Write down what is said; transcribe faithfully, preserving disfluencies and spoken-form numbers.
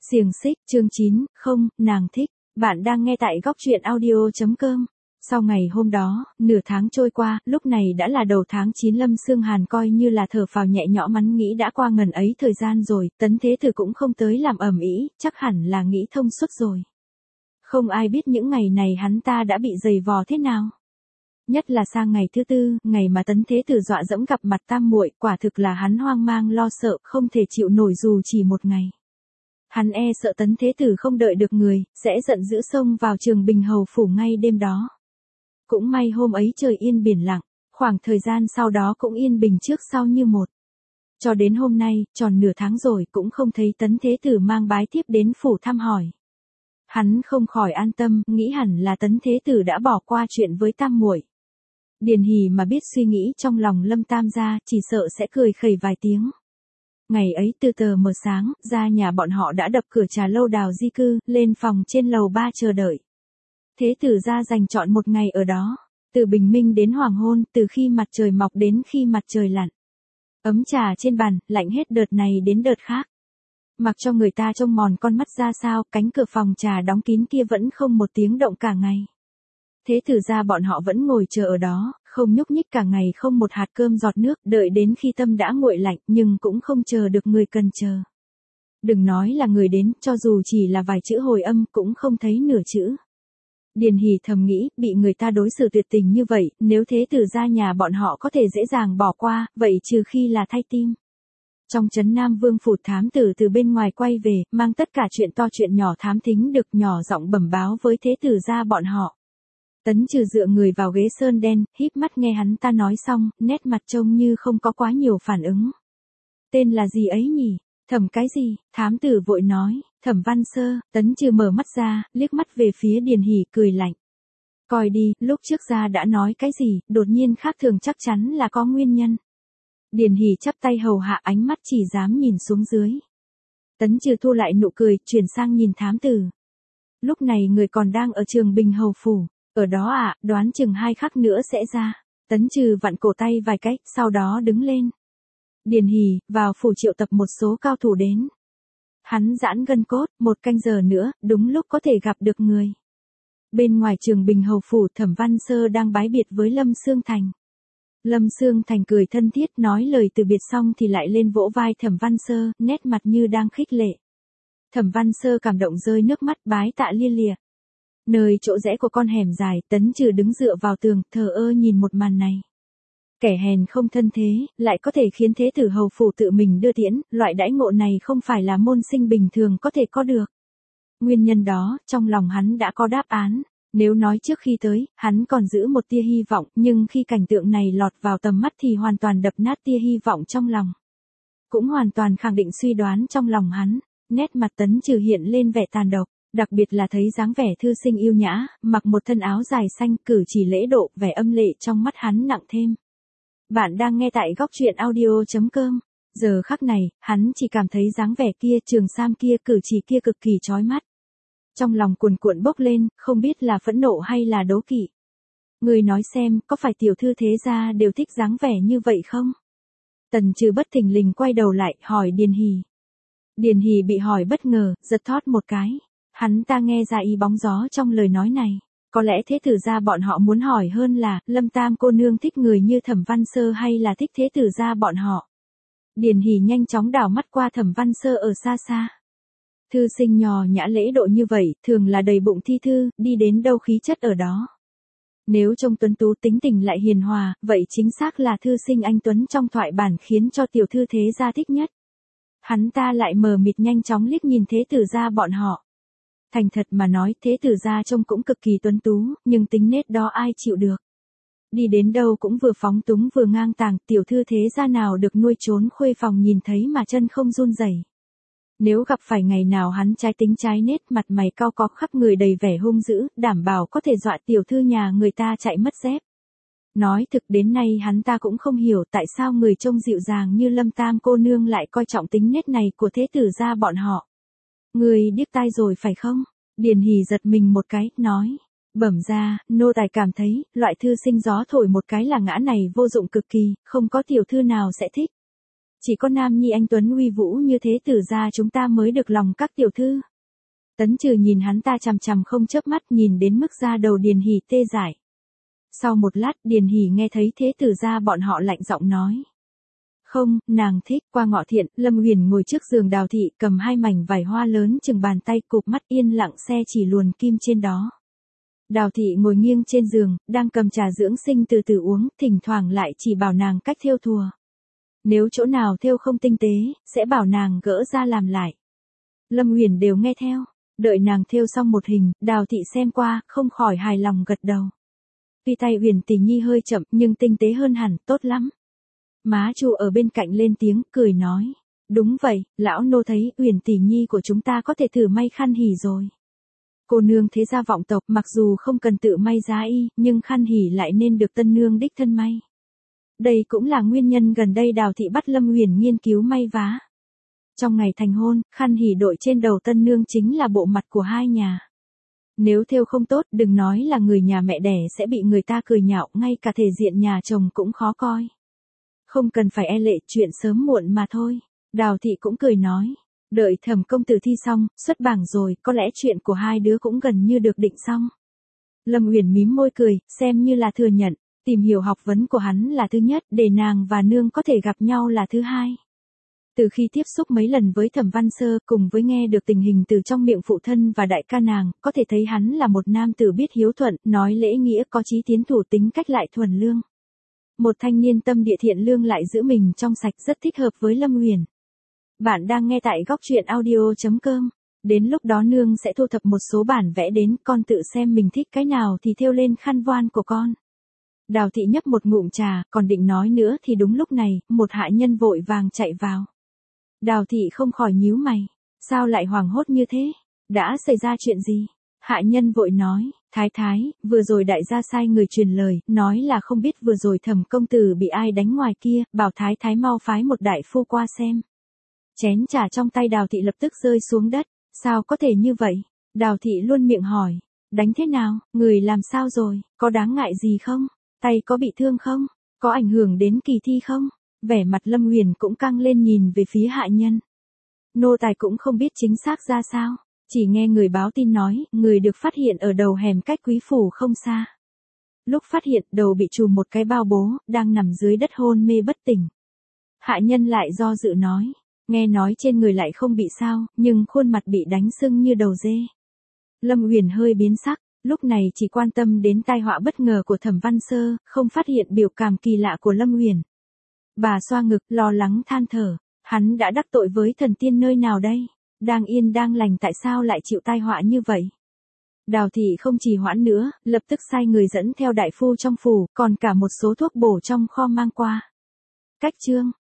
Xiềng xích, chương chín, không, nàng thích. Bạn đang nghe tại góc truyện audio chấm com. Sau ngày hôm đó, nửa tháng trôi qua, lúc này đã là đầu tháng chín, Lâm Xương Hàn coi như là thở phào nhẹ nhõm, mắn nghĩ đã qua ngần ấy thời gian rồi, Tấn Thế Tử cũng không tới làm ầm ĩ, chắc hẳn là nghĩ thông suốt rồi. Không ai biết những ngày này hắn ta đã bị giày vò thế nào. Nhất là sang ngày thứ tư, ngày mà Tấn Thế Tử dọa dẫm gặp mặt tam muội, quả thực là hắn hoang mang lo sợ, không thể chịu nổi dù chỉ một ngày. Hắn e sợ Tấn Thế Tử không đợi được người, sẽ giận dữ xông vào Trường Bình Hầu phủ ngay đêm đó. Cũng may hôm ấy trời yên biển lặng, khoảng thời gian sau đó cũng yên bình trước sau như một. Cho đến hôm nay, tròn nửa tháng rồi cũng không thấy Tấn Thế Tử mang bái thiếp đến phủ thăm hỏi. Hắn không khỏi an tâm, nghĩ hẳn là Tấn Thế Tử đã bỏ qua chuyện với tam muội. Điền Hỉ mà biết suy nghĩ trong lòng Lâm Tam gia, chỉ sợ sẽ cười khẩy vài tiếng. Ngày ấy từ tờ mờ sáng, ra nhà bọn họ đã đập cửa trà lâu Đào di cư, lên phòng trên lầu ba chờ đợi. Thế Tử gia dành chọn một ngày ở đó, từ bình minh đến hoàng hôn, từ khi mặt trời mọc đến khi mặt trời lặn. Ấm trà trên bàn, lạnh hết đợt này đến đợt khác. Mặc cho người ta trông mòn con mắt ra sao, cánh cửa phòng trà đóng kín kia vẫn không một tiếng động cả ngày. Thế Tử gia bọn họ vẫn ngồi chờ ở đó, không nhúc nhích cả ngày, không một hạt cơm giọt nước, đợi đến khi tâm đã nguội lạnh, nhưng cũng không chờ được người cần chờ. Đừng nói là người đến, cho dù chỉ là vài chữ hồi âm, cũng không thấy nửa chữ. Điền Hỉ thầm nghĩ, bị người ta đối xử tuyệt tình như vậy, nếu Thế Tử gia nhà bọn họ có thể dễ dàng bỏ qua, vậy trừ khi là thay tim. Trong trấn Nam Vương phủ, thám tử từ bên ngoài quay về, mang tất cả chuyện to chuyện nhỏ thám thính được, nhỏ giọng bẩm báo với Thế Tử gia bọn họ. Tấn Trừ dựa người vào ghế sơn đen, híp mắt nghe hắn ta nói xong, nét mặt trông như không có quá nhiều phản ứng. Tên là gì ấy nhỉ? Thẩm cái gì? Thám tử vội nói, Thẩm Văn Sơ. Tấn Trừ mở mắt ra, liếc mắt về phía Điền Hỉ, cười lạnh. Coi đi, lúc trước ra đã nói cái gì, đột nhiên khác thường chắc chắn là có nguyên nhân. Điền Hỉ chắp tay hầu hạ, ánh mắt chỉ dám nhìn xuống dưới. Tấn Trừ thu lại nụ cười, chuyển sang nhìn thám tử. Lúc này người còn đang ở Trường Bình Hầu phủ. Ở đó à, đoán chừng hai khắc nữa sẽ ra. Tấn Trừ vặn cổ tay vài cách, sau đó đứng lên. Điền Hỉ, vào phủ triệu tập một số cao thủ đến. Hắn giãn gân cốt, một canh giờ nữa, đúng lúc có thể gặp được người. Bên ngoài Trường Bình Hầu phủ, Thẩm Văn Sơ đang bái biệt với Lâm Xương Thành. Lâm Xương Thành cười thân thiết, nói lời từ biệt xong thì lại lên vỗ vai Thẩm Văn Sơ, nét mặt như đang khích lệ. Thẩm Văn Sơ cảm động rơi nước mắt, bái tạ lia lịa. Nơi chỗ rẽ của con hẻm dài, Tấn Trừ đứng dựa vào tường, thờ ơ nhìn một màn này. Kẻ hèn không thân thế, lại có thể khiến Thế Tử hầu phủ tự mình đưa tiễn, loại đãi ngộ này không phải là môn sinh bình thường có thể có được. Nguyên nhân đó, trong lòng hắn đã có đáp án. Nếu nói trước khi tới, hắn còn giữ một tia hy vọng, nhưng khi cảnh tượng này lọt vào tầm mắt thì hoàn toàn đập nát tia hy vọng trong lòng. Cũng hoàn toàn khẳng định suy đoán trong lòng hắn. Nét mặt Tấn Trừ hiện lên vẻ tàn độc. Đặc biệt là thấy dáng vẻ thư sinh yêu nhã, mặc một thân áo dài xanh, cử chỉ lễ độ, vẻ âm lệ trong mắt hắn nặng thêm. Bạn đang nghe tại góc truyện audio chấm com. Giờ khắc này, hắn chỉ cảm thấy dáng vẻ kia, trường sam kia, cử chỉ kia cực kỳ chói mắt. Trong lòng cuồn cuộn bốc lên, không biết là phẫn nộ hay là đố kỵ. Người nói xem, có phải tiểu thư thế gia đều thích dáng vẻ như vậy không? Tần Trừ bất thình lình quay đầu lại, hỏi Điền Hỉ. Điền Hỉ bị hỏi bất ngờ, giật thót một cái. Hắn ta nghe ra ý bóng gió trong lời nói này. Có lẽ Thế Tử gia bọn họ muốn hỏi hơn là, Lâm Tam cô nương thích người như Thẩm Văn Sơ hay là thích Thế Tử gia bọn họ. Điền Hỉ nhanh chóng đảo mắt qua Thẩm Văn Sơ ở xa xa. Thư sinh nhò nhã lễ độ như vậy, thường là đầy bụng thi thư, đi đến đâu khí chất ở đó. Nếu trông tuấn tú tính tình lại hiền hòa, vậy chính xác là thư sinh anh tuấn trong thoại bản khiến cho tiểu thư thế gia thích nhất. Hắn ta lại mờ mịt nhanh chóng liếc nhìn Thế Tử gia bọn họ. Thành thật mà nói, Thế Tử gia trông cũng cực kỳ tuấn tú, nhưng tính nết đó ai chịu được. Đi đến đâu cũng vừa phóng túng vừa ngang tàng, tiểu thư thế gia nào được nuôi trốn khuê phòng nhìn thấy mà chân không run rẩy. Nếu gặp phải ngày nào hắn trái tính trái nết, mặt mày cau có, khắp người đầy vẻ hung dữ, đảm bảo có thể dọa tiểu thư nhà người ta chạy mất dép. Nói thực đến nay hắn ta cũng không hiểu tại sao người trông dịu dàng như Lâm Tam cô nương lại coi trọng tính nết này của Thế Tử gia bọn họ. Người điếc tai rồi phải không? Điền Hỉ giật mình một cái, nói. Bẩm ra, nô tài cảm thấy, loại thư sinh gió thổi một cái là ngã này vô dụng cực kỳ, không có tiểu thư nào sẽ thích. Chỉ có nam nhi anh tuấn uy vũ như thế tử gia chúng ta mới được lòng các tiểu thư. Tấn Trừ nhìn hắn ta chằm chằm không chớp mắt, nhìn đến mức da đầu Điền Hỉ tê dại. Sau một lát Điền Hỉ nghe thấy thế tử gia bọn họ lạnh giọng nói. Không, nàng thích. Qua ngọ thiện, Lâm Huyền ngồi trước giường Đào Thị, cầm hai mảnh vải hoa lớn chừng bàn tay, cụp mắt yên lặng xe chỉ luồn kim trên đó. Đào Thị ngồi nghiêng trên giường, đang cầm trà dưỡng sinh từ từ uống, thỉnh thoảng lại chỉ bảo nàng cách thêu thùa. Nếu chỗ nào thêu không tinh tế, sẽ bảo nàng gỡ ra làm lại. Lâm Huyền đều nghe theo. Đợi nàng thêu xong một hình, Đào Thị xem qua, không khỏi hài lòng gật đầu. Tuy tay Huyền tỷ nhi hơi chậm, nhưng tinh tế hơn hẳn, tốt lắm. Má Chu ở bên cạnh lên tiếng, cười nói. Đúng vậy, lão nô thấy Huyền tỷ nhi của chúng ta có thể thử may khăn hỉ rồi. Cô nương thế gia vọng tộc, mặc dù không cần tự may giá y, nhưng khăn hỉ lại nên được tân nương đích thân may. Đây cũng là nguyên nhân gần đây Đào Thị bắt Lâm Huyền nghiên cứu may vá. Trong ngày thành hôn, khăn hỉ đội trên đầu tân nương chính là bộ mặt của hai nhà. Nếu thêu không tốt, đừng nói là người nhà mẹ đẻ sẽ bị người ta cười nhạo, ngay cả thể diện nhà chồng cũng khó coi. Không cần phải e lệ, chuyện sớm muộn mà thôi. Đào Thị cũng cười nói. Đợi Thẩm công tử thi xong, xuất bảng rồi, có lẽ chuyện của hai đứa cũng gần như được định xong. Lâm Huyền mím môi cười, xem như là thừa nhận. Tìm hiểu học vấn của hắn là thứ nhất, để nàng và nương có thể gặp nhau là thứ hai. Từ khi tiếp xúc mấy lần với Thẩm Văn Sơ, cùng với nghe được tình hình từ trong miệng phụ thân và đại ca nàng, có thể thấy hắn là một nam tử biết hiếu thuận, nói lễ nghĩa, có chí tiến thủ, tính cách lại thuần lương. Một thanh niên tâm địa thiện lương lại giữ mình trong sạch, rất thích hợp với Lâm Huyền. Bạn đang nghe tại góc truyện audio chấm com. Đến lúc đó nương sẽ thu thập một số bản vẽ đến, con tự xem mình thích cái nào thì thêu lên khăn voan của con. Đào Thị nhấp một ngụm trà, còn định nói nữa thì đúng lúc này, một hạ nhân vội vàng chạy vào. Đào Thị không khỏi nhíu mày. Sao lại hoảng hốt như thế? Đã xảy ra chuyện gì? Hạ nhân vội nói. Thái thái, vừa rồi đại gia sai người truyền lời, nói là không biết vừa rồi Thẩm công tử bị ai đánh ngoài kia, bảo thái thái mau phái một đại phu qua xem. Chén trà trong tay Đào Thị lập tức rơi xuống đất. Sao có thể như vậy? Đào Thị luôn miệng hỏi. Đánh thế nào? Người làm sao rồi? Có đáng ngại gì không? Tay có bị thương không? Có ảnh hưởng đến kỳ thi không? Vẻ mặt Lâm Huyền cũng căng lên nhìn về phía hạ nhân. Nô tài cũng không biết chính xác ra sao. Chỉ nghe người báo tin nói, người được phát hiện ở đầu hẻm cách quý phủ không xa. Lúc phát hiện, đầu bị trùm một cái bao bố, đang nằm dưới đất hôn mê bất tỉnh. Hạ nhân lại do dự nói. Nghe nói trên người lại không bị sao, nhưng khuôn mặt bị đánh sưng như đầu dê. Lâm Huyền hơi biến sắc, lúc này chỉ quan tâm đến tai họa bất ngờ của Thẩm Văn Sơ, không phát hiện biểu cảm kỳ lạ của Lâm Huyền. Bà xoa ngực, lo lắng than thở. Hắn đã đắc tội với thần tiên nơi nào đây? Đang yên đang lành tại sao lại chịu tai họa như vậy? Đào Thị không trì hoãn nữa, lập tức sai người dẫn theo đại phu trong phủ, còn cả một số thuốc bổ trong kho mang qua. Cách chương